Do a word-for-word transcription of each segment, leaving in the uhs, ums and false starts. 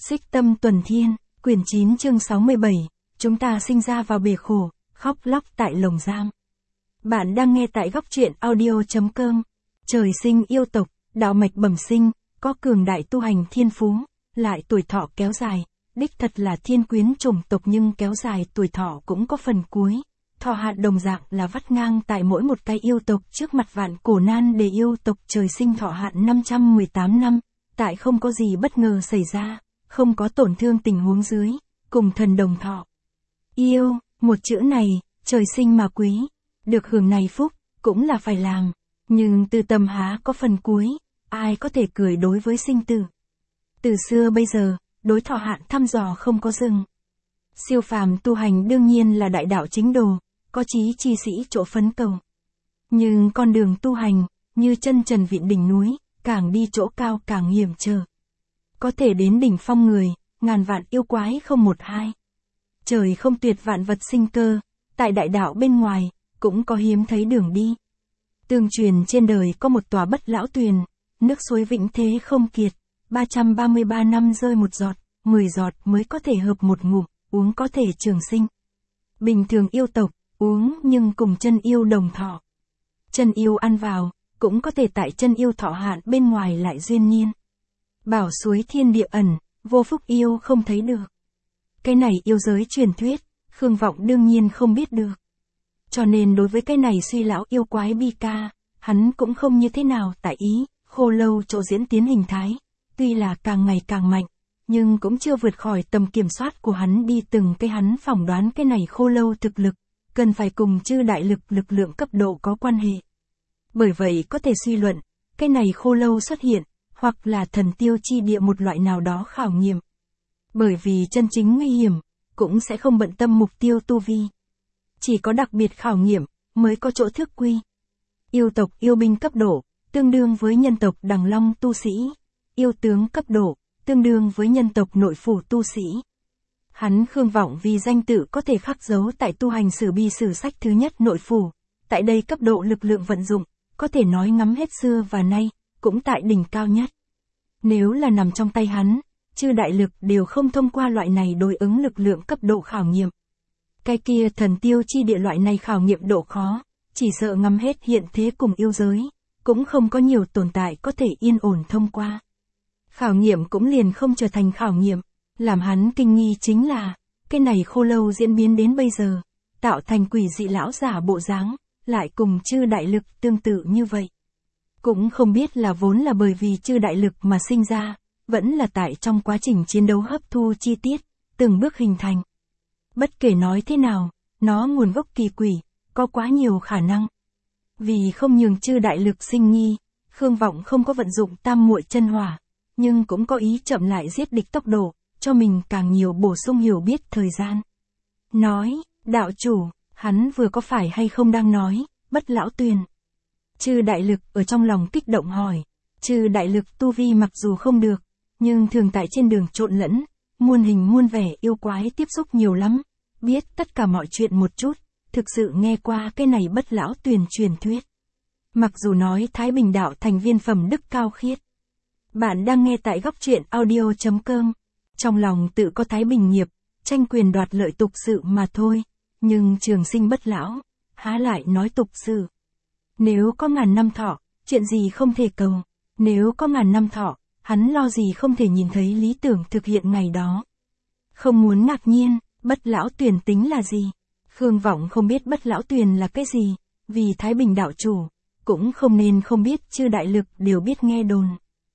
Xích Tâm Tuần Thiên, quyển chín chương sáu mươi bảy, chúng ta sinh ra vào bể khổ, khóc lóc tại lồng giam. Bạn đang nghe tại góc truyện audio chấm com. Trời sinh yêu tộc, đạo mạch bẩm sinh, có cường đại tu hành thiên phú, lại tuổi thọ kéo dài, đích thật là thiên quyến chủng tộc nhưng kéo dài tuổi thọ cũng có phần cuối. Thọ hạn đồng dạng là vắt ngang tại mỗi một cái yêu tộc trước mặt vạn cổ nan đề yêu tộc trời sinh thọ hạn năm trăm mười tám năm, tại không có gì bất ngờ xảy ra, không có tổn thương tình huống dưới, cùng thần đồng thọ. Yêu, một chữ này, trời sinh mà quý, được hưởng này phúc, cũng là phải làm, nhưng từ tâm há có phần cuối, ai có thể cười đối với sinh tử. Từ xưa bây giờ, đối thọ hạn thăm dò không có dừng. Siêu phàm tu hành đương nhiên là đại đạo chính đồ, có chí chi sĩ chỗ phấn cầu. Nhưng con đường tu hành, như chân trần vịn đỉnh núi, càng đi chỗ cao càng hiểm trở. Có thể đến đỉnh phong người, ngàn vạn yêu quái không một hai. Trời không tuyệt vạn vật sinh cơ, tại đại đạo bên ngoài, cũng có hiếm thấy đường đi. Tương truyền trên đời có một tòa bất lão tuyền, nước suối vĩnh thế không kiệt, ba trăm ba mươi ba năm rơi một giọt, mười giọt mới có thể hợp một ngụm, uống có thể trường sinh. Bình thường yêu tộc, uống nhưng cùng chân yêu đồng thọ. Chân yêu ăn vào, cũng có thể tại chân yêu thọ hạn bên ngoài lại duyên niên. Bảo suối thiên địa ẩn, vô phúc yêu không thấy được. Cái này yêu giới truyền thuyết, Khương Vọng đương nhiên không biết được. Cho nên đối với cái này suy lão yêu quái bi ca, hắn cũng không như thế nào tại ý, khô lâu chỗ diễn tiến hình thái. Tuy là càng ngày càng mạnh, nhưng cũng chưa vượt khỏi tầm kiểm soát của hắn đi từng cái hắn phỏng đoán cái này khô lâu thực lực, cần phải cùng chư đại lực lực lượng cấp độ có quan hệ. Bởi vậy có thể suy luận, cái này khô lâu xuất hiện, hoặc là thần tiêu chi địa một loại nào đó khảo nghiệm. Bởi vì chân chính nguy hiểm, cũng sẽ không bận tâm mục tiêu tu vi. Chỉ có đặc biệt khảo nghiệm, mới có chỗ thức quy. Yêu tộc yêu binh cấp độ, tương đương với nhân tộc đằng long tu sĩ. Yêu tướng cấp độ, tương đương với nhân tộc nội phủ tu sĩ. Hắn Khương Vọng vì danh tự có thể khắc dấu tại tu hành sử bi sử sách thứ nhất nội phủ. Tại đây cấp độ lực lượng vận dụng, có thể nói ngắm hết xưa và nay, cũng tại đỉnh cao nhất. Nếu là nằm trong tay hắn, chư đại lực đều không thông qua loại này đối ứng lực lượng cấp độ khảo nghiệm. Cái kia thần tiêu chi địa loại này khảo nghiệm độ khó, chỉ sợ ngắm hết hiện thế cùng yêu giới, cũng không có nhiều tồn tại có thể yên ổn thông qua. Khảo nghiệm cũng liền không trở thành khảo nghiệm, làm hắn kinh nghi chính là, cái này khô lâu diễn biến đến bây giờ, tạo thành quỷ dị lão giả bộ dáng, lại cùng chư đại lực tương tự như vậy. Cũng không biết là vốn là bởi vì chư đại lực mà sinh ra, vẫn là tại trong quá trình chiến đấu hấp thu chi tiết, từng bước hình thành. Bất kể nói thế nào, nó nguồn gốc kỳ quỷ, có quá nhiều khả năng. Vì không nhường chư đại lực sinh nghi, Khương Vọng không có vận dụng tam muội chân hỏa, nhưng cũng có ý chậm lại giết địch tốc độ, cho mình càng nhiều bổ sung hiểu biết thời gian. Nói, đạo chủ, hắn vừa có phải hay không đang nói, bất lão tuyền. Chư đại lực ở trong lòng kích động hỏi, chư đại lực tu vi mặc dù không được, nhưng thường tại trên đường trộn lẫn, muôn hình muôn vẻ yêu quái tiếp xúc nhiều lắm, biết tất cả mọi chuyện một chút, thực sự nghe qua cái này bất lão tuyền truyền thuyết. Mặc dù nói Thái Bình đạo thành viên phẩm đức cao khiết. Bạn đang nghe tại góc truyện audio chấm com. Trong lòng tự có Thái Bình nghiệp, tranh quyền đoạt lợi tục sự mà thôi, nhưng trường sinh bất lão, há lại nói tục sự. Nếu có ngàn năm thọ, chuyện gì không thể cầu, nếu có ngàn năm thọ, hắn lo gì không thể nhìn thấy lý tưởng thực hiện ngày đó. Không muốn ngạc nhiên, bất lão tuyền tính là gì? Khương Vọng không biết bất lão tuyền là cái gì, vì Thái Bình đạo chủ, cũng không nên không biết chư đại lực đều biết nghe đồn.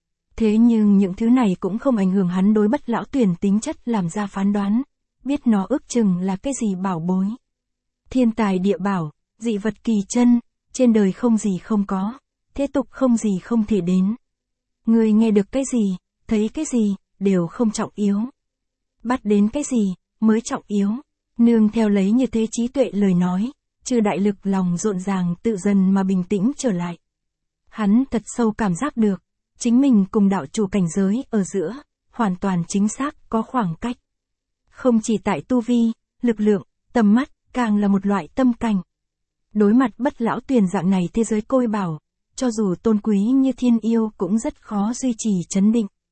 Thế nhưng những thứ này cũng không ảnh hưởng hắn đối bất lão tuyền tính chất làm ra phán đoán, biết nó ước chừng là cái gì bảo bối. Thiên tài địa bảo, dị vật kỳ chân, trên đời không gì không có, thế tục không gì không thể đến. Người nghe được cái gì, thấy cái gì, đều không trọng yếu. Bắt đến cái gì, mới trọng yếu. Nương theo lấy như thế trí tuệ lời nói, chư đại lực lòng rộn ràng tự dần mà bình tĩnh trở lại. Hắn thật sâu cảm giác được, chính mình cùng đạo chủ cảnh giới ở giữa, hoàn toàn chính xác có khoảng cách. Không chỉ tại tu vi, lực lượng, tầm mắt, càng là một loại tâm cảnh. Đối mặt bất lão tuyền dạng này thế giới côi bảo, cho dù tôn quý như thiên yêu cũng rất khó duy trì chấn định.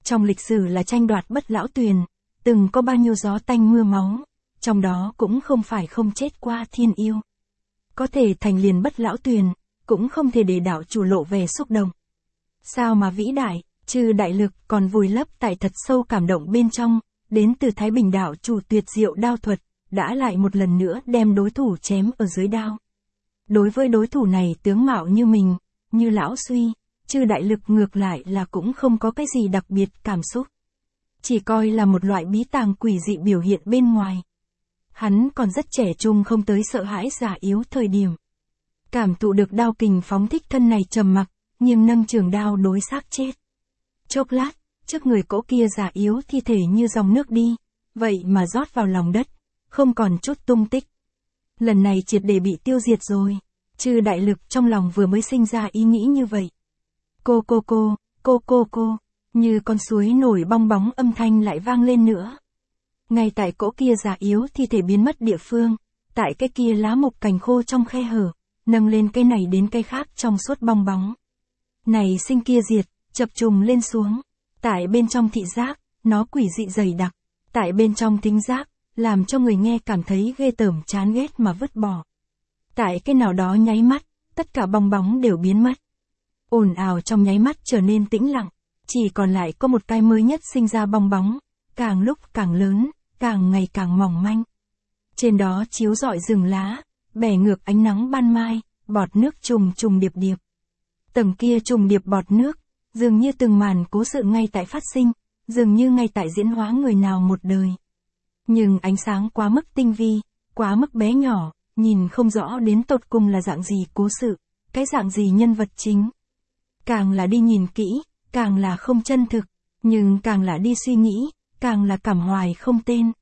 Trong lịch sử là tranh đoạt Bất Lão Tuyền, từng có bao nhiêu gió tanh mưa máu, trong đó cũng không phải không chết qua thiên yêu. Có thể thành liền Bất Lão Tuyền, cũng không thể để đạo chủ lộ vẻ xúc động. Sao mà vĩ đại, chư đại lực còn vùi lấp tại thật sâu cảm động bên trong, đến từ Thái Bình đạo chủ tuyệt diệu đao thuật, đã lại một lần nữa đem đối thủ chém ở dưới đao. Đối với đối thủ này tướng mạo như mình, như lão suy, chư đại lực ngược lại là cũng không có cái gì đặc biệt cảm xúc. Chỉ coi là một loại bí tàng quỷ dị biểu hiện bên ngoài. Hắn còn rất trẻ trung không tới sợ hãi già yếu thời điểm. Cảm thụ được đao kình phóng thích thân này trầm mặc, nhưng nâng trường đao đối xác chết. Chốc lát, trước người cỗ kia già yếu thi thể như dòng nước đi, vậy mà rót vào lòng đất, không còn chút tung tích. Lần này triệt để bị tiêu diệt rồi, chư đại lực trong lòng vừa mới sinh ra ý nghĩ như vậy. Cô cô cô, cô cô cô, như con suối nổi bong bóng âm thanh lại vang lên nữa. Ngay tại cỗ kia già yếu thi thể biến mất địa phương, tại cái kia lá mục cành khô trong khe hở, nâng lên cây này đến cây khác trong suốt bong bóng. Này sinh kia diệt, chập trùng lên xuống, tại bên trong thị giác, nó quỷ dị dày đặc, tại bên trong thính giác, làm cho người nghe cảm thấy ghê tởm chán ghét mà vứt bỏ. Tại cái nào đó nháy mắt, tất cả bong bóng đều biến mất. Ồn ào trong nháy mắt trở nên tĩnh lặng, chỉ còn lại có một cái mới nhất sinh ra bong bóng, càng lúc càng lớn, càng ngày càng mỏng manh. Trên đó chiếu rọi rừng lá, bẻ ngược ánh nắng ban mai, bọt nước trùng trùng điệp điệp. Tầng kia trùng điệp bọt nước, dường như từng màn cố sự ngay tại phát sinh, dường như ngay tại diễn hóa người nào một đời. Nhưng ánh sáng quá mức tinh vi, quá mức bé nhỏ, nhìn không rõ đến tột cùng là dạng gì cố sự, cái dạng gì nhân vật chính. Càng là đi nhìn kỹ, càng là không chân thực, nhưng càng là đi suy nghĩ, càng là cảm hoài không tên.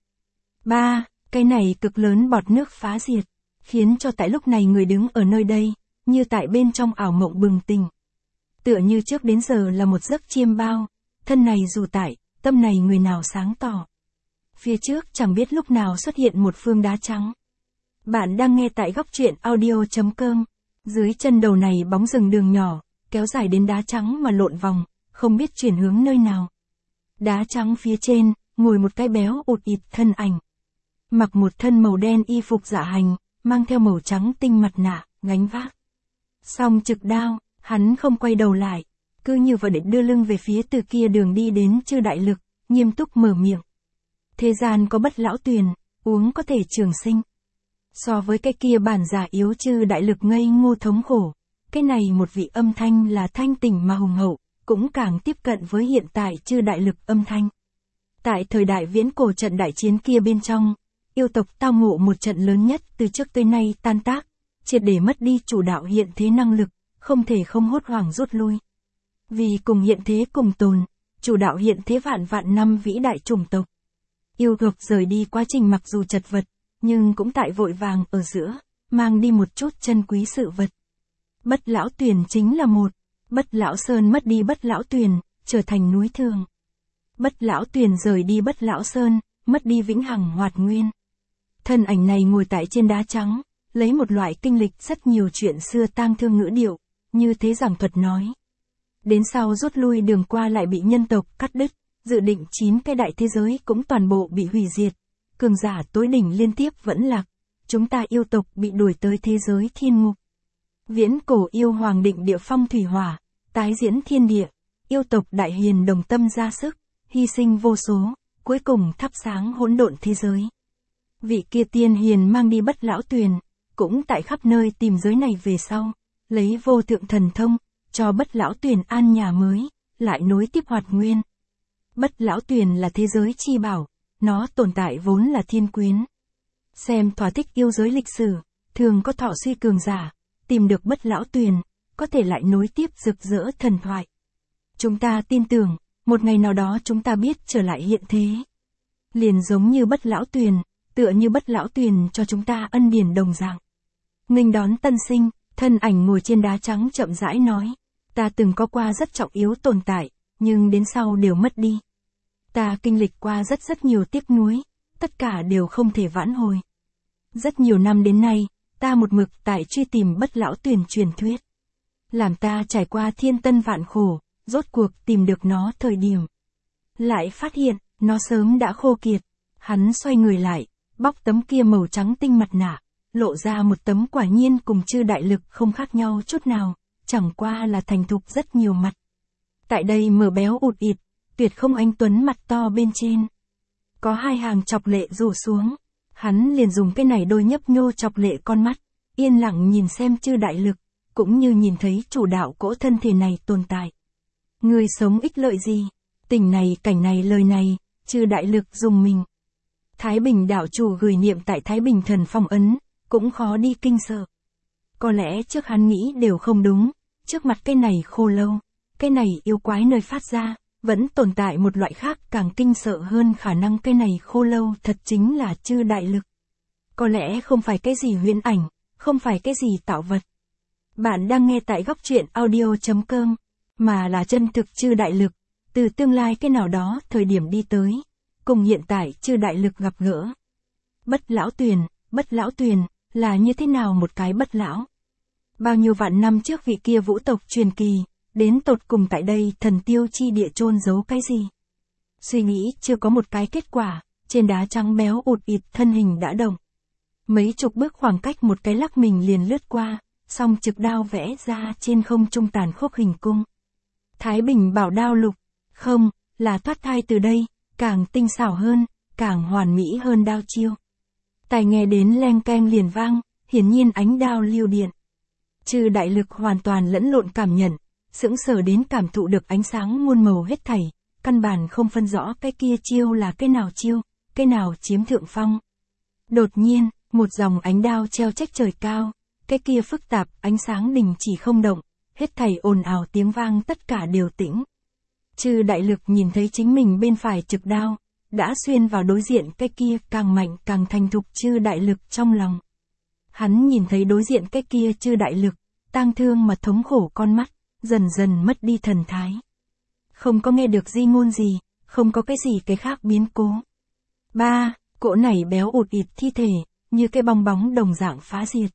Ba, cái này cực lớn bọt nước phá diệt, khiến cho tại lúc này người đứng ở nơi đây, như tại bên trong ảo mộng bừng tỉnh. Tựa như trước đến giờ là một giấc chiêm bao, thân này dù tại, tâm này người nào sáng tỏ. Phía trước chẳng biết lúc nào xuất hiện một phương đá trắng. Bạn đang nghe tại góc truyện audio chấm com. Dưới chân đầu này bóng rừng đường nhỏ, kéo dài đến đá trắng mà lộn vòng, không biết chuyển hướng nơi nào. Đá trắng phía trên, ngồi một cái béo ụt ịt thân ảnh. Mặc một thân màu đen y phục dạ hành, mang theo màu trắng tinh mặt nạ, gánh vác. Song trực đao, hắn không quay đầu lại, cứ như vậy để đưa lưng về phía từ kia đường đi đến chư đại lực, nghiêm túc mở miệng. Thế gian có Bất Lão Tuyền, uống có thể trường sinh. So với cái kia bản giả yếu chư đại lực ngây ngô thống khổ, cái này một vị âm thanh là thanh tỉnh mà hùng hậu, cũng càng tiếp cận với hiện tại chư đại lực âm thanh. Tại thời đại viễn cổ trận đại chiến kia bên trong, yêu tộc tao ngộ một trận lớn nhất từ trước tới nay tan tác, triệt để mất đi chủ đạo hiện thế năng lực, không thể không hốt hoảng rút lui. Vì cùng hiện thế cùng tồn, chủ đạo hiện thế vạn vạn năm vĩ đại chủng tộc. Yêu tộc rời đi quá trình mặc dù chật vật, nhưng cũng tại vội vàng ở giữa, mang đi một chút chân quý sự vật. Bất Lão Tuyền chính là một, Bất Lão Sơn mất đi Bất Lão Tuyền, trở thành núi thường. Bất Lão Tuyền rời đi Bất Lão Sơn, mất đi vĩnh hằng hoạt nguyên. Thân ảnh này ngồi tại trên đá trắng, lấy một loại kinh lịch rất nhiều chuyện xưa tang thương ngữ điệu, như thế giảng thuật nói. Đến sau rút lui đường qua lại bị nhân tộc cắt đứt, dự định chín cái đại thế giới cũng toàn bộ bị hủy diệt. Cường giả tối đỉnh liên tiếp vẫn lạc, chúng ta yêu tộc bị đuổi tới thế giới thiên ngục. Viễn cổ yêu hoàng định địa phong thủy hỏa, tái diễn thiên địa, yêu tộc đại hiền đồng tâm ra sức, hy sinh vô số, cuối cùng thắp sáng hỗn độn thế giới. Vị kia tiên hiền mang đi Bất Lão Tuyền, cũng tại khắp nơi tìm giới này về sau, lấy vô thượng thần thông, cho Bất Lão Tuyền an nhà mới, lại nối tiếp hoạt nguyên. Bất Lão Tuyền là thế giới chi bảo, nó tồn tại vốn là thiên quyến. Xem thỏa thích yêu giới lịch sử, thường có thọ suy cường giả, tìm được Bất Lão Tuyền, có thể lại nối tiếp rực rỡ thần thoại. Chúng ta tin tưởng, một ngày nào đó chúng ta biết trở lại hiện thế. Liền giống như Bất Lão Tuyền, tựa như Bất Lão Tuyền cho chúng ta ân điển đồng dạng. Nghênh đón tân sinh, thân ảnh ngồi trên đá trắng chậm rãi nói, ta từng có qua rất trọng yếu tồn tại, nhưng đến sau đều mất đi. Ta kinh lịch qua rất rất nhiều tiếc nuối, tất cả đều không thể vãn hồi. Rất nhiều năm đến nay, ta một mực tại truy tìm Bất Lão Tuyền truyền thuyết. Làm ta trải qua thiên tân vạn khổ, rốt cuộc tìm được nó thời điểm. lại phát hiện, nó sớm đã khô kiệt. Hắn xoay người lại, bóc tấm kia màu trắng tinh mặt nạ, lộ ra một tấm quả nhiên cùng chư đại lực không khác nhau chút nào, chẳng qua là thành thục rất nhiều mặt. Tại đây mờ béo ụt ịt, tuyệt không anh tuấn mặt to bên trên. Có hai hàng chọc lệ rủ xuống, hắn liền dùng cái này đôi nhấp nhô chọc lệ con mắt, yên lặng nhìn xem chư đại lực, cũng như nhìn thấy chủ đạo cỗ thân thể này tồn tại. Người sống ích lợi gì? Tình này cảnh này lời này, chư đại lực dùng mình. Thái Bình đạo chủ gửi niệm tại Thái Bình thần phong ấn, cũng khó đi kinh sợ. Có lẽ trước hắn nghĩ đều không đúng, trước mặt cái này khô lâu, cái này yêu quái nơi phát ra, vẫn tồn tại một loại khác càng kinh sợ hơn khả năng cái này khô lâu thật chính là chư đại lực. Có lẽ không phải cái gì huyễn ảnh, không phải cái gì tạo vật. Bạn đang nghe tại góc truyện audio chấm com, mà là chân thực chư đại lực, từ tương lai cái nào đó thời điểm đi tới, cùng hiện tại chư đại lực gặp gỡ. Bất lão tuyền, bất lão tuyền, là như thế nào một cái bất lão? Bao nhiêu vạn năm trước vị kia vũ tộc truyền kỳ, đến tột cùng tại đây thần tiêu chi địa chôn giấu cái gì? Suy nghĩ chưa có một cái kết quả, trên đá trắng béo ụt ịt thân hình đã động. Mấy chục bước khoảng cách một cái lắc mình liền lướt qua, song trực đao vẽ ra trên không trung tàn khốc hình cung. Thái Bình bảo đao lục, không, là thoát thai từ đây, càng tinh xảo hơn, càng hoàn mỹ hơn đao chiêu. Tai nghe đến leng keng liền vang, hiển nhiên ánh đao lưu điện. Chư đại lực hoàn toàn lẫn lộn cảm nhận, sững sờ đến cảm thụ được ánh sáng muôn màu hết thảy, căn bản không phân rõ cái kia chiêu là cái nào chiêu, cái nào chiếm thượng phong. Đột nhiên, một dòng ánh đao treo trách trời cao, cái kia phức tạp ánh sáng đình chỉ không động, hết thảy ồn ào tiếng vang tất cả đều tĩnh. Chư đại lực nhìn thấy chính mình bên phải trực đao, đã xuyên vào đối diện cái kia càng mạnh càng thành thục chư đại lực trong lòng. Hắn nhìn thấy đối diện cái kia chư đại lực, tang thương mà thống khổ con mắt, dần dần mất đi thần thái. Không có nghe được di ngôn gì, không có cái gì cái khác biến cố. Ba, cỗ này béo ụt ịt thi thể, như cái bong bóng đồng dạng phá diệt.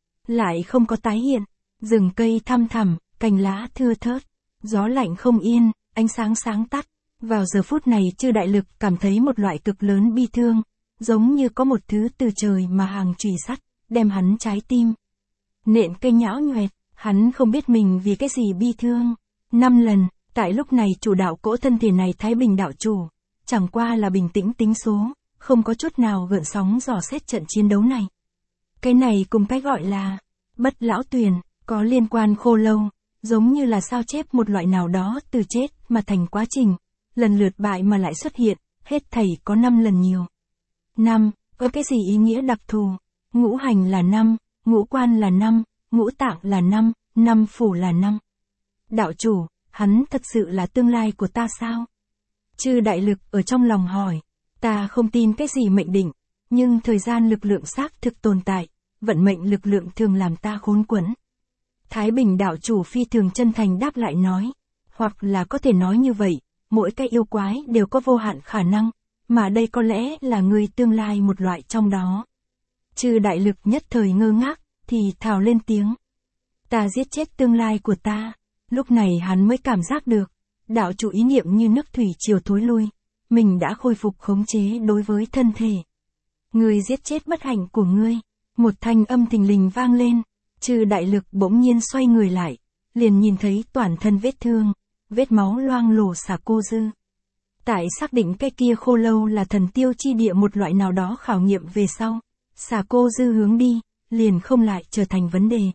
Lại không có tái hiện, rừng cây thăm thẳm, cành lá thưa thớt, gió lạnh không yên, ánh sáng sáng tắt. Vào giờ phút này chư đại lực cảm thấy một loại cực lớn bi thương, giống như có một thứ từ trời mà hàng chùy sắt, đem hắn trái tim. Nện cây nhão nhoẹt, hắn không biết mình vì cái gì bi thương. Năm lần, tại lúc này chủ đạo cỗ thân thể này Thái Bình đạo chủ, chẳng qua là bình tĩnh tính số, không có chút nào gợn sóng dò xét trận chiến đấu này. Cái này cùng cái gọi là bất lão tuyền, có liên quan khô lâu, giống như là sao chép một loại nào đó từ chết mà thành quá trình, lần lượt bại mà lại xuất hiện, hết thảy có năm lần nhiều. Năm, có cái gì ý nghĩa đặc thù? Ngũ hành là năm, ngũ quan là năm, ngũ tạng là năm, năm phủ là năm. Đạo chủ, hắn thật sự là tương lai của ta sao? Chư đại lực ở trong lòng hỏi, ta không tin cái gì mệnh định, nhưng thời gian lực lượng xác thực tồn tại, vận mệnh lực lượng thường làm ta khốn quẫn. Thái Bình đạo chủ phi thường chân thành đáp lại nói, hoặc là có thể nói như vậy, mỗi cái yêu quái đều có vô hạn khả năng, mà đây có lẽ là người tương lai một loại trong đó. Chư đại lực nhất thời ngơ ngác, thì thào lên tiếng. Ta giết chết tương lai của ta. Lúc này hắn mới cảm giác được, đạo chủ ý niệm như nước thủy triều thối lui, mình đã khôi phục khống chế đối với thân thể. Ngươi giết chết bất hạnh của ngươi. Một thanh âm thình lình vang lên, chư đại lực bỗng nhiên xoay người lại, liền nhìn thấy toàn thân vết thương, vết máu loang lổ xả cô dư. Tại xác định cái kia khô lâu là thần tiêu chi địa một loại nào đó khảo nghiệm về sau, xả cô dư hướng đi, liền không lại trở thành vấn đề.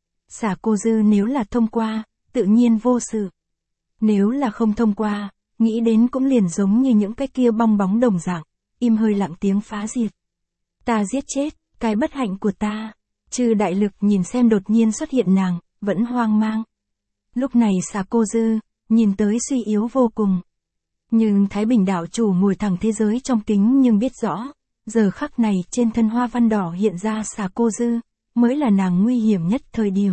Xả cô dư nếu là thông qua, tự nhiên vô sự. Nếu là không thông qua, nghĩ đến cũng liền giống như những cái kia bong bóng đồng dạng, im hơi lặng tiếng phá diệt. Ta giết chết, cái bất hạnh của ta. Chư đại lực nhìn xem đột nhiên xuất hiện nàng, vẫn hoang mang. Lúc này xà cô dư, nhìn tới suy yếu vô cùng. Nhưng Thái Bình đạo chủ ngồi thẳng thế giới trong kính nhưng biết rõ, giờ khắc này trên thân hoa văn đỏ hiện ra xà cô dư, mới là nàng nguy hiểm nhất thời điểm.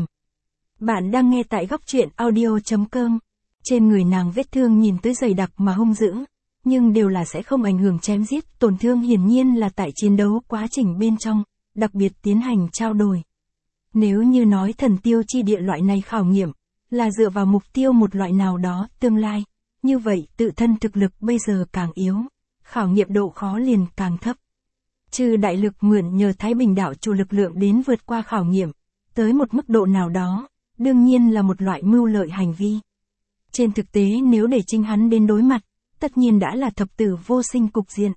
Bạn đang nghe tại góc truyện audio chấm com. Trên người nàng vết thương nhìn tới dày đặc mà hung dữ, nhưng đều là sẽ không ảnh hưởng chém giết, tổn thương hiển nhiên là tại chiến đấu quá trình bên trong, đặc biệt tiến hành trao đổi. Nếu như nói thần tiêu chi địa loại này khảo nghiệm, là dựa vào mục tiêu một loại nào đó tương lai, như vậy tự thân thực lực bây giờ càng yếu, khảo nghiệm độ khó liền càng thấp. Chư đại lực mượn nhờ Thái Bình đạo chủ lực lượng đến vượt qua khảo nghiệm, tới một mức độ nào đó, đương nhiên là một loại mưu lợi hành vi. Trên thực tế nếu để chính hắn đến đối mặt, tất nhiên đã là thập tử vô sinh cục diện.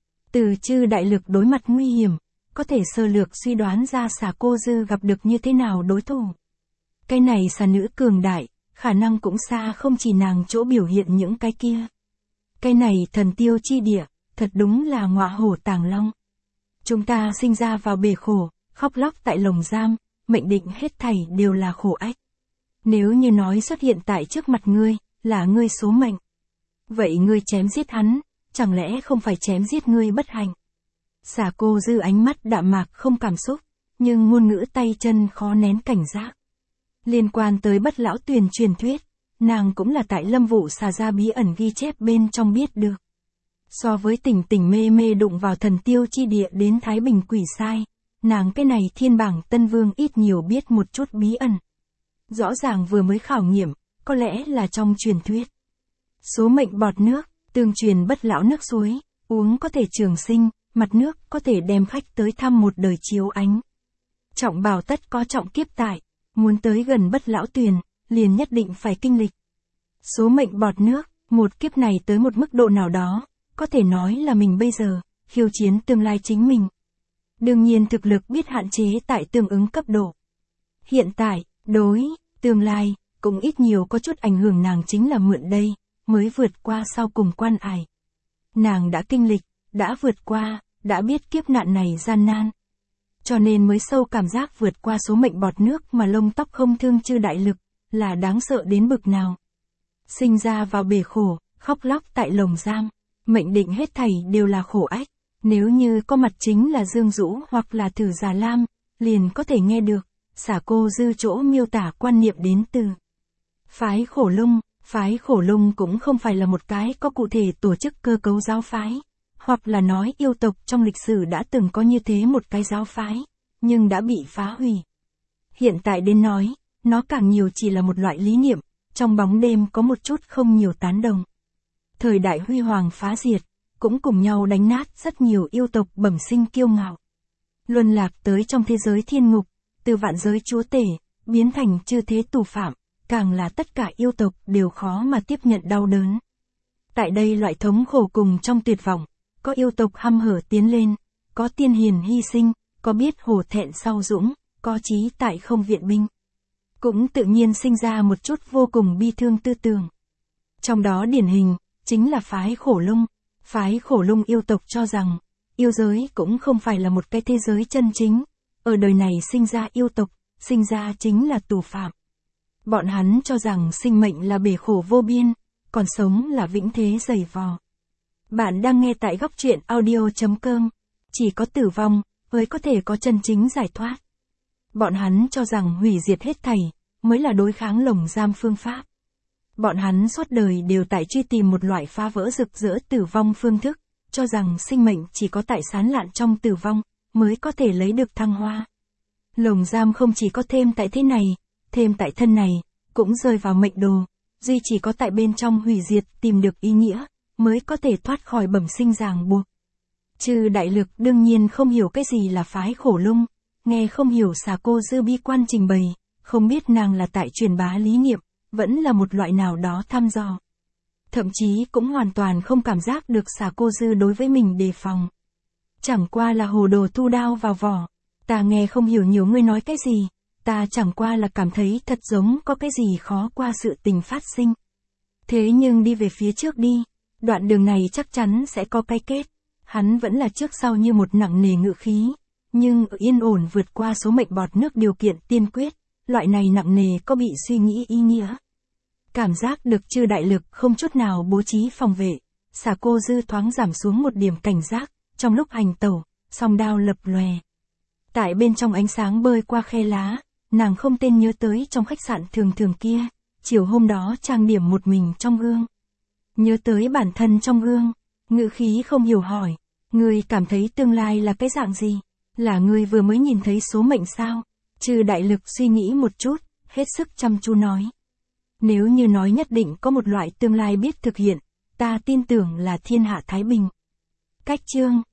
Từ chư đại lực đối mặt nguy hiểm, có thể sơ lược suy đoán ra xà cô dư gặp được như thế nào đối thủ. Cái này xà nữ cường đại, khả năng cũng xa không chỉ nàng chỗ biểu hiện những cái kia. Cái này thần tiêu chi địa, thật đúng là ngọa hổ tàng long. Chúng ta sinh ra vào bể khổ, khóc lóc tại lồng giam, mệnh định hết thảy đều là khổ ách. Nếu như nói xuất hiện tại trước mặt ngươi, là ngươi số mệnh. Vậy ngươi chém giết hắn, chẳng lẽ không phải chém giết ngươi bất hạnh? Xà cô dư ánh mắt đạm mạc không cảm xúc, nhưng ngôn ngữ tay chân khó nén cảnh giác. Liên quan tới Bất Lão Tuyền truyền thuyết, nàng cũng là tại Lâm Vụ xà gia bí ẩn ghi chép bên trong biết được. So với tỉnh tỉnh mê mê đụng vào thần tiêu chi địa đến Thái Bình quỷ sai, nàng cái này thiên bảng tân vương ít nhiều biết một chút bí ẩn. Rõ ràng vừa mới khảo nghiệm, có lẽ là trong truyền thuyết. Số mệnh bọt nước, tương truyền bất lão nước suối, uống có thể trường sinh, mặt nước có thể đem khách tới thăm một đời chiếu ánh. Trọng bảo tất có trọng kiếp tại, muốn tới gần Bất Lão Tuyền, liền nhất định phải kinh lịch. Số mệnh bọt nước, một kiếp này tới một mức độ nào đó, có thể nói là mình bây giờ, khiêu chiến tương lai chính mình. Đương nhiên thực lực biết hạn chế tại tương ứng cấp độ. Hiện tại, đối, tương lai, cũng ít nhiều có chút ảnh hưởng nàng chính là mượn đây, mới vượt qua sau cùng quan ải. Nàng đã kinh lịch, đã vượt qua, đã biết kiếp nạn này gian nan. Cho nên mới sâu cảm giác vượt qua số mệnh bọt nước mà lông tóc không thương chư đại lực, là đáng sợ đến bực nào. Sinh ra vào bể khổ, khóc lóc tại lồng giam, mệnh định hết thảy đều là khổ ách. Nếu như có mặt chính là Dương Dũ hoặc là Thử Già Lam, liền có thể nghe được, xả cô dư chỗ miêu tả quan niệm đến từ. Phái Khổ Lung, phái Khổ Lung cũng không phải là một cái có cụ thể tổ chức cơ cấu giáo phái, hoặc là nói yêu tộc trong lịch sử đã từng có như thế một cái giáo phái, nhưng đã bị phá hủy. Hiện tại đến nói, nó càng nhiều chỉ là một loại lý niệm, trong bóng đêm có một chút không nhiều tán đồng. Thời đại huy hoàng phá diệt, cũng cùng nhau đánh nát rất nhiều yêu tộc bẩm sinh kiêu ngạo. Luân lạc tới trong thế giới thiên ngục, từ vạn giới chúa tể, biến thành chư thế tù phạm, càng là tất cả yêu tộc đều khó mà tiếp nhận đau đớn. Tại đây loại thống khổ cùng trong tuyệt vọng, có yêu tộc hăm hở tiến lên, có tiên hiền hy sinh, có biết hổ thẹn sau dũng, có chí tại không viện binh. Cũng tự nhiên sinh ra một chút vô cùng bi thương tư tưởng. Trong đó điển hình, chính là phái Khổ Lung. Phái Khổ Lung yêu tộc cho rằng, yêu giới cũng không phải là một cái thế giới chân chính. Ở đời này sinh ra yêu tộc, sinh ra chính là tù phạm. Bọn hắn cho rằng sinh mệnh là bể khổ vô biên, còn sống là vĩnh thế dày vò. Bạn đang nghe tại góc truyện audio chấm com. Chỉ có tử vong, mới có thể có chân chính giải thoát. Bọn hắn cho rằng hủy diệt hết thảy, mới là đối kháng lồng giam phương pháp. Bọn hắn suốt đời đều tại truy tìm một loại phá vỡ rực rỡ tử vong phương thức, cho rằng sinh mệnh chỉ có tại sán lạn trong tử vong, mới có thể lấy được thăng hoa. Lồng giam không chỉ có thêm tại thế này, thêm tại thân này, cũng rơi vào mệnh đồ, duy chỉ có tại bên trong hủy diệt tìm được ý nghĩa, mới có thể thoát khỏi bẩm sinh ràng buộc. Chư đại lực đương nhiên không hiểu cái gì là phái Khổ Lung, nghe không hiểu xà cô dư bi quan trình bày, không biết nàng là tại truyền bá lý niệm, vẫn là một loại nào đó thăm dò. Thậm chí cũng hoàn toàn không cảm giác được xà cô dư đối với mình đề phòng. Chẳng qua là hồ đồ thu đao vào vỏ, ta nghe không hiểu nhiều ngươi nói cái gì, ta chẳng qua là cảm thấy thật giống có cái gì khó qua sự tình phát sinh. Thế nhưng đi về phía trước đi, đoạn đường này chắc chắn sẽ có cái kết. Hắn vẫn là trước sau như một nặng nề ngự khí, nhưng yên ổn vượt qua số mệnh bọt nước điều kiện tiên quyết, loại này nặng nề có bị suy nghĩ ý nghĩa. Cảm giác được chư đại lực không chút nào bố trí phòng vệ, xà cô dư thoáng giảm xuống một điểm cảnh giác, trong lúc hành tẩu, song đao lập lòe. Tại bên trong ánh sáng bơi qua khe lá, nàng không tên nhớ tới trong khách sạn thường thường kia, chiều hôm đó trang điểm một mình trong gương. Nhớ tới bản thân trong gương, ngữ khí không hiểu hỏi, ngươi cảm thấy tương lai là cái dạng gì? Là ngươi vừa mới nhìn thấy số mệnh sao? Chư đại lực suy nghĩ một chút, hết sức chăm chú nói. Nếu như nói nhất định có một loại tương lai biết thực hiện, ta tin tưởng là thiên hạ thái bình. Cách chương